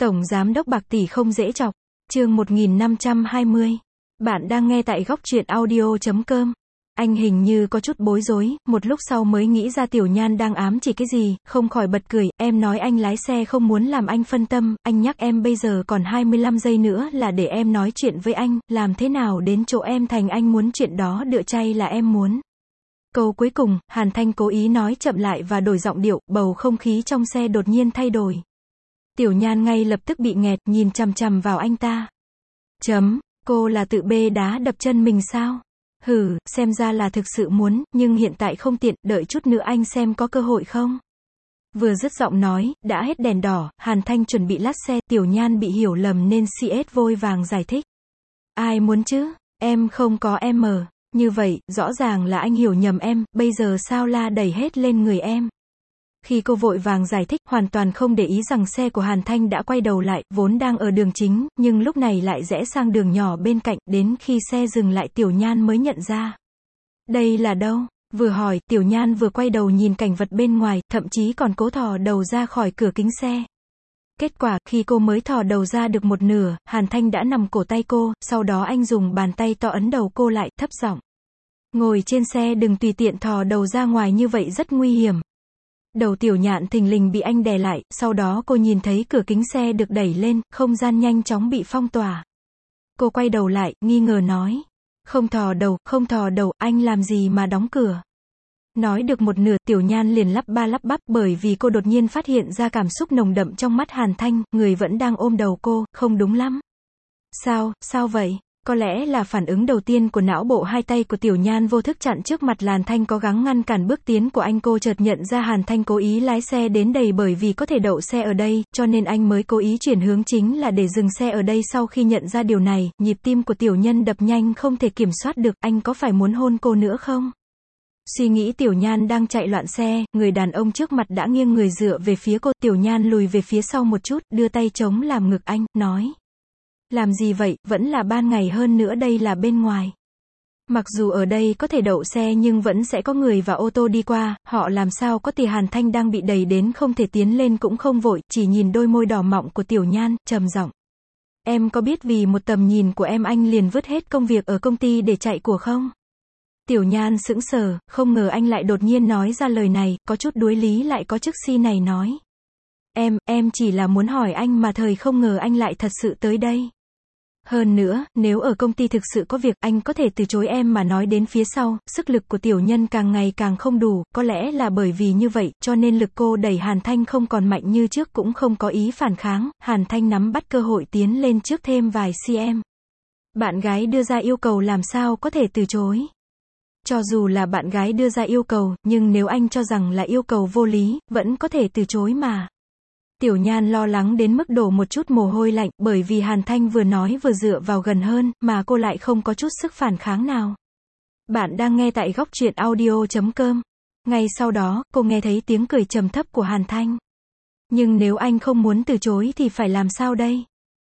Tổng giám đốc bạc tỷ không dễ chọc. Chương 1520. Bạn đang nghe tại góc truyện audio.com. Anh hình như có chút bối rối, một lúc sau mới nghĩ ra Tiểu Nhan đang ám chỉ cái gì, không khỏi bật cười. Em nói anh lái xe không muốn làm anh phân tâm, anh nhắc em bây giờ còn 25 giây nữa là để em nói chuyện với anh, làm thế nào đến chỗ em thành anh muốn chuyện đó đựa chay là em muốn. Câu cuối cùng, Hàn Thanh cố ý nói chậm lại và đổi giọng điệu, bầu không khí trong xe đột nhiên thay đổi. Tiểu Nhan ngay lập tức bị nghẹt, nhìn chằm chằm vào anh ta. Cô là tự bê đá đập chân mình sao? Hử, xem ra là thực sự muốn, nhưng hiện tại không tiện, đợi chút nữa anh xem có cơ hội không? Vừa dứt giọng nói, đã hết đèn đỏ, Hàn Thanh chuẩn bị lắt xe, Tiểu Nhan bị hiểu lầm nên CS vội vàng giải thích. Ai muốn chứ? Em không có em. Như vậy, rõ ràng là anh hiểu nhầm em, bây giờ sao la đẩy hết lên người em? Khi cô vội vàng giải thích, hoàn toàn không để ý rằng xe của Hàn Thanh đã quay đầu lại, vốn đang ở đường chính, nhưng lúc này lại rẽ sang đường nhỏ bên cạnh, đến khi xe dừng lại Tiểu Nhan mới nhận ra. Đây là đâu? Vừa hỏi, Tiểu Nhan vừa quay đầu nhìn cảnh vật bên ngoài, thậm chí còn cố thò đầu ra khỏi cửa kính xe. Kết quả, khi cô mới thò đầu ra được một nửa, Hàn Thanh đã nằm cổ tay cô, sau đó anh dùng bàn tay to ấn đầu cô lại, thấp giọng. Ngồi trên xe đừng tùy tiện thò đầu ra ngoài như vậy rất nguy hiểm. Đầu Tiểu Nhạn thình lình bị anh đè lại, sau đó cô nhìn thấy cửa kính xe được đẩy lên, không gian nhanh chóng bị phong tỏa. Cô quay đầu lại, nghi ngờ nói. Không thò đầu, anh làm gì mà đóng cửa? Nói được một nửa, Tiểu Nhan liền lắp ba lắp bắp, bởi vì cô đột nhiên phát hiện ra cảm xúc nồng đậm trong mắt Hàn Thanh, người vẫn đang ôm đầu cô, không đúng lắm. Sao vậy? Có lẽ là phản ứng đầu tiên của não bộ, hai tay của Tiểu Nhan vô thức chặn trước mặt Hàn Thanh cố gắng ngăn cản bước tiến của anh. Cô chợt nhận ra Hàn Thanh cố ý lái xe đến đây bởi vì có thể đậu xe ở đây, cho nên anh mới cố ý chuyển hướng chính là để dừng xe ở đây. Sau khi nhận ra điều này, nhịp tim của Tiểu Nhân đập nhanh không thể kiểm soát được, anh có phải muốn hôn cô nữa không? Suy nghĩ Tiểu Nhan đang chạy loạn xe, người đàn ông trước mặt đã nghiêng người dựa về phía cô. Tiểu Nhan lùi về phía sau một chút, đưa tay chống làm ngực anh, nói. Làm gì vậy, vẫn là ban ngày, hơn nữa đây là bên ngoài. Mặc dù ở đây có thể đậu xe nhưng vẫn sẽ có người và ô tô đi qua, họ làm sao có thể? Hàn Thanh đang bị đẩy đến không thể tiến lên cũng không vội, chỉ nhìn đôi môi đỏ mọng của Tiểu Nhan, trầm giọng. Em có biết vì một tầm nhìn của em anh liền vứt hết công việc ở công ty để chạy của không? Tiểu Nhan sững sờ, không ngờ anh lại đột nhiên nói ra lời này, có chút đuối lý lại có chức si này nói. Em chỉ là muốn hỏi anh mà thời không ngờ anh lại thật sự tới đây. Hơn nữa, nếu ở công ty thực sự có việc, anh có thể từ chối em mà nói đến phía sau. Sức lực của Tiểu Nhân càng ngày càng không đủ, có lẽ là bởi vì như vậy, cho nên lực cô đẩy Hàn Thanh không còn mạnh như trước, cũng không có ý phản kháng. Hàn Thanh nắm bắt cơ hội tiến lên trước thêm vài cm. Bạn gái đưa ra yêu cầu làm sao có thể từ chối. Cho dù là bạn gái đưa ra yêu cầu, nhưng nếu anh cho rằng là yêu cầu vô lý, vẫn có thể từ chối mà. Tiểu Nhan lo lắng đến mức đổ một chút mồ hôi lạnh, bởi vì Hàn Thanh vừa nói vừa dựa vào gần hơn, mà cô lại không có chút sức phản kháng nào. Bạn đang nghe tại góc truyện audio.com. Ngay sau đó, cô nghe thấy tiếng cười trầm thấp của Hàn Thanh. Nhưng nếu anh không muốn từ chối thì phải làm sao đây?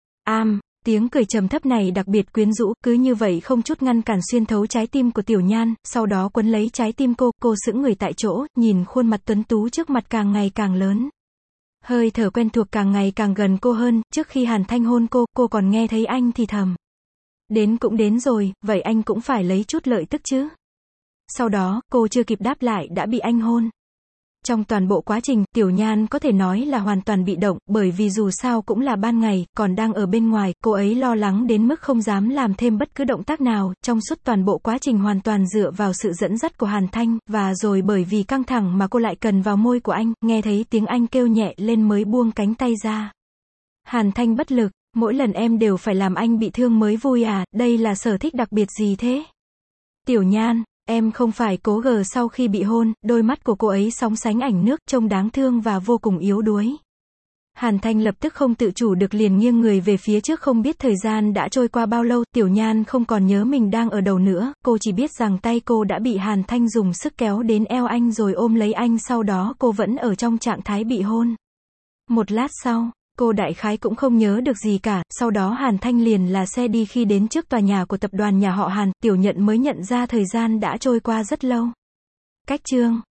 Tiếng cười trầm thấp này đặc biệt quyến rũ, cứ như vậy không chút ngăn cản xuyên thấu trái tim của Tiểu Nhan, sau đó quấn lấy trái tim cô sững người tại chỗ, nhìn khuôn mặt tuấn tú trước mặt càng ngày càng lớn. Hơi thở quen thuộc càng ngày càng gần cô hơn, trước khi Hàn Thanh hôn cô còn nghe thấy anh thì thầm. Đến cũng đến rồi, vậy anh cũng phải lấy chút lợi tức chứ. Sau đó, cô chưa kịp đáp lại đã bị anh hôn. Trong toàn bộ quá trình, Tiểu Nhan có thể nói là hoàn toàn bị động, bởi vì dù sao cũng là ban ngày, còn đang ở bên ngoài, cô ấy lo lắng đến mức không dám làm thêm bất cứ động tác nào, trong suốt toàn bộ quá trình hoàn toàn dựa vào sự dẫn dắt của Hàn Thanh, và rồi bởi vì căng thẳng mà cô lại cần vào môi của anh, nghe thấy tiếng anh kêu nhẹ lên mới buông cánh tay ra. Hàn Thanh bất lực, mỗi lần em đều phải làm anh bị thương mới vui à, đây là sở thích đặc biệt gì thế? Tiểu Nhan, em không phải cố gờ. Sau khi bị hôn, đôi mắt của cô ấy sóng sánh ảnh nước, trông đáng thương và vô cùng yếu đuối. Hàn Thanh lập tức không tự chủ được liền nghiêng người về phía trước, không biết thời gian đã trôi qua bao lâu. Tiểu Nhan không còn nhớ mình đang ở đâu nữa, cô chỉ biết rằng tay cô đã bị Hàn Thanh dùng sức kéo đến eo anh rồi ôm lấy anh, sau đó cô vẫn ở trong trạng thái bị hôn. Một lát sau, cô đại khái cũng không nhớ được gì cả, sau đó Hàn Thanh liền là xe đi. Khi đến trước tòa nhà của tập đoàn nhà họ Hàn, Tiểu Nhận mới nhận ra thời gian đã trôi qua rất lâu. Cách chương